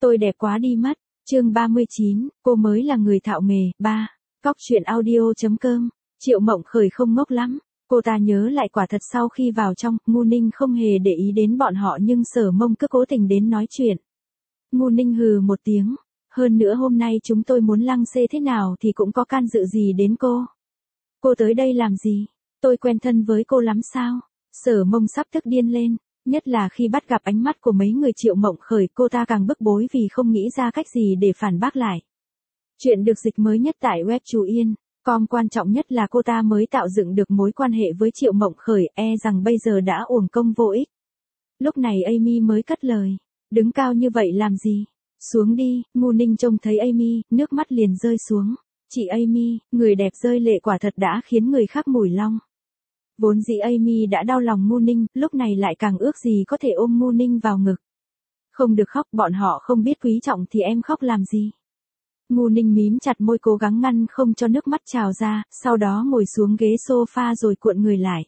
Tôi đẹp quá đi mất. Chương 39, cô mới là người thạo nghề. 3. Cóc truyện audio.com. Triệu Mộng Khởi không ngốc lắm. Cô ta nhớ lại quả thật sau khi vào trong, Ngu Ninh không hề để ý đến bọn họ nhưng Sở Mông cứ cố tình đến nói chuyện. Ngu Ninh hừ một tiếng. Hơn nữa hôm nay chúng tôi muốn lăng xê thế nào thì cũng có can dự gì đến cô. Cô tới đây làm gì? Tôi quen thân với cô lắm sao? Sở Mông sắp tức điên lên. Nhất là khi bắt gặp ánh mắt của mấy người Triệu Mộng Khởi, cô ta càng bức bối vì không nghĩ ra cách gì để phản bác lại. Chuyện được dịch mới nhất tại web Chú Yên. Quan trọng nhất là cô ta mới tạo dựng được mối quan hệ với Triệu Mộng Khởi, rằng bây giờ đã uổng công vô ích. Lúc này Amy mới cất lời. Đứng cao như vậy làm gì? Xuống đi. Ngu Ninh trông thấy Amy, nước mắt liền rơi xuống. Chị Amy, người đẹp rơi lệ quả thật đã khiến người khác mủi long. Vốn dĩ Amy đã đau lòng Ngu Ninh, lúc này lại càng ước gì có thể ôm Ngu Ninh vào ngực. Không được khóc, bọn họ không biết quý trọng thì em khóc làm gì? Ngu Ninh mím chặt môi cố gắng ngăn không cho nước mắt trào ra, sau đó ngồi xuống ghế sofa rồi cuộn người lại.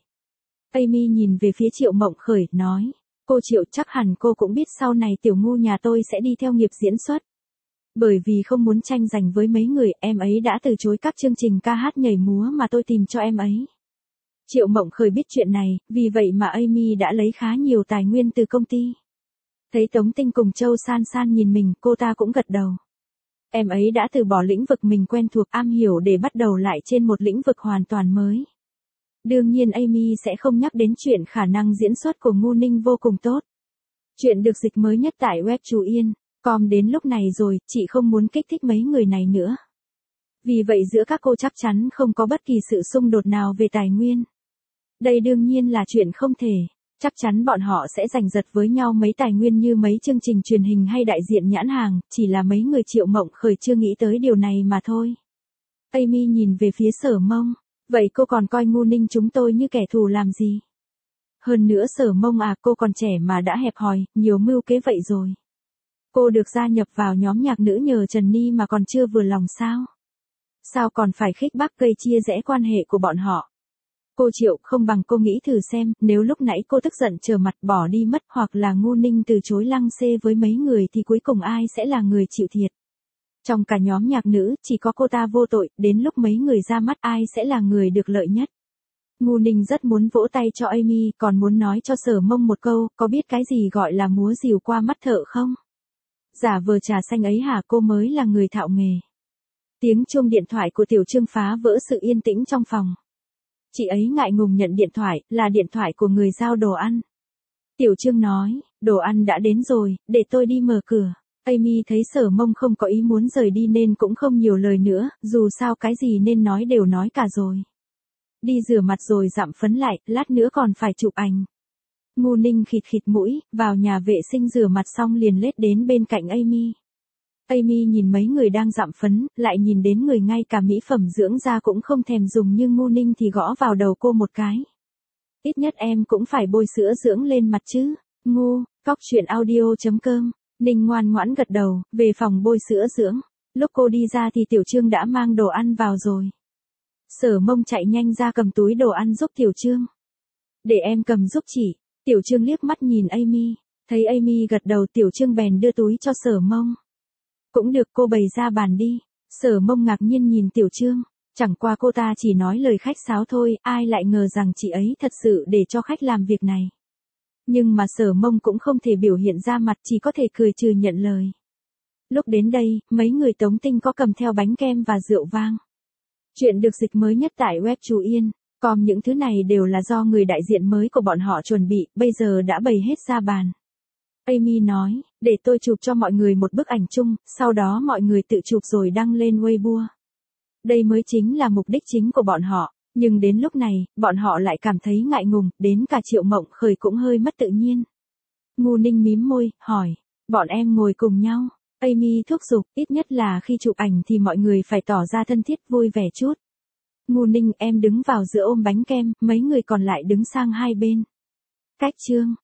Amy nhìn về phía Triệu Mộng Khởi, nói. Cô Triệu, chắc hẳn cô cũng biết sau này tiểu Ngu nhà tôi sẽ đi theo nghiệp diễn xuất. Bởi vì không muốn tranh giành với mấy người, em ấy đã từ chối các chương trình ca hát nhảy múa mà tôi tìm cho em ấy. Triệu Mộng Khởi biết chuyện này, vì vậy mà Amy đã lấy khá nhiều tài nguyên từ công ty. Thấy Tống Tinh cùng Châu San San nhìn mình, cô ta cũng gật đầu. Em ấy đã từ bỏ lĩnh vực mình quen thuộc am hiểu để bắt đầu lại trên một lĩnh vực hoàn toàn mới. Đương nhiên Amy sẽ không nhắc đến chuyện khả năng diễn xuất của Ngu Ninh vô cùng tốt. Chuyện được dịch mới nhất tại web Chú Yên. Đến lúc này rồi, chị không muốn kích thích mấy người này nữa. Vì vậy giữa các cô chắc chắn không có bất kỳ sự xung đột nào về tài nguyên. Đây đương nhiên là chuyện không thể. Chắc chắn bọn họ sẽ giành giật với nhau mấy tài nguyên như mấy chương trình truyền hình hay đại diện nhãn hàng, chỉ là mấy người Triệu Mộng Khởi chưa nghĩ tới điều này mà thôi. Amy nhìn về phía Sở Mông. Vậy cô còn coi Ngu Ninh chúng tôi như kẻ thù làm gì? Hơn nữa Sở Mông cô còn trẻ mà đã hẹp hòi, nhiều mưu kế vậy rồi. Cô được gia nhập vào nhóm nhạc nữ nhờ Trần Ni mà còn chưa vừa lòng sao? Sao còn phải khích bác gây chia rẽ quan hệ của bọn họ? Cô Triệu, không bằng cô nghĩ thử xem, nếu lúc nãy cô tức giận trở mặt bỏ đi mất hoặc là Ngu Ninh từ chối lăng xê với mấy người thì cuối cùng ai sẽ là người chịu thiệt? Trong cả nhóm nhạc nữ, chỉ có cô ta vô tội, đến lúc mấy người ra mắt ai sẽ là người được lợi nhất? Ngu Ninh rất muốn vỗ tay cho Amy, còn muốn nói cho Sở Mông một câu, có biết cái gì gọi là múa rìu qua mắt thợ không? Giả vờ trà xanh ấy hả, cô mới là người thạo nghề. Tiếng chuông điện thoại của Tiểu Trương phá vỡ sự yên tĩnh trong phòng. Chị ấy ngại ngùng nhận điện thoại, là điện thoại của người giao đồ ăn. Tiểu Trương nói, đồ ăn đã đến rồi, để tôi đi mở cửa. Amy thấy Sở Mông không có ý muốn rời đi nên cũng không nhiều lời nữa, dù sao cái gì nên nói đều nói cả rồi. Đi rửa mặt rồi dặm phấn lại, lát nữa còn phải chụp ảnh. Ngu Ninh khịt khịt mũi, vào nhà vệ sinh rửa mặt xong liền lết đến bên cạnh Amy. Amy nhìn mấy người đang dặm phấn, lại nhìn đến người ngay cả mỹ phẩm dưỡng da cũng không thèm dùng như Ngu Ninh thì gõ vào đầu cô một cái. Ít nhất em cũng phải bôi sữa dưỡng lên mặt chứ. Ngu, cóc truyện audio.com. Ninh ngoan ngoãn gật đầu, về phòng bôi sữa dưỡng. Lúc cô đi ra thì Tiểu Trương đã mang đồ ăn vào rồi. Sở Mông chạy nhanh ra cầm túi đồ ăn giúp Tiểu Trương. Để em cầm giúp chị. Tiểu Trương liếc mắt nhìn Amy. Thấy Amy gật đầu Tiểu Trương bèn đưa túi cho Sở Mông. Cũng được, cô bày ra bàn đi. Sở Mông ngạc nhiên nhìn Tiểu Trương. Chẳng qua cô ta chỉ nói lời khách sáo thôi, ai lại ngờ rằng chị ấy thật sự để cho khách làm việc này. Nhưng mà Sở Mông cũng không thể biểu hiện ra mặt, chỉ có thể cười trừ nhận lời. Lúc đến đây, mấy người Tống Tinh có cầm theo bánh kem và rượu vang. Chuyện được dịch mới nhất tại web Chú Yên. Những thứ này đều là do người đại diện mới của bọn họ chuẩn bị, bây giờ đã bày hết ra bàn. Amy nói, để tôi chụp cho mọi người một bức ảnh chung, sau đó mọi người tự chụp rồi đăng lên Weibo. Đây mới chính là mục đích chính của bọn họ, nhưng đến lúc này, bọn họ lại cảm thấy ngại ngùng, đến cả Triệu Mộng Khởi cũng hơi mất tự nhiên. Ngu Ninh mím môi, hỏi, bọn em ngồi cùng nhau. Amy thúc giục, ít nhất là khi chụp ảnh thì mọi người phải tỏ ra thân thiết vui vẻ chút. Ngu Ninh, em đứng vào giữa ôm bánh kem, mấy người còn lại đứng sang hai bên. Cách chương.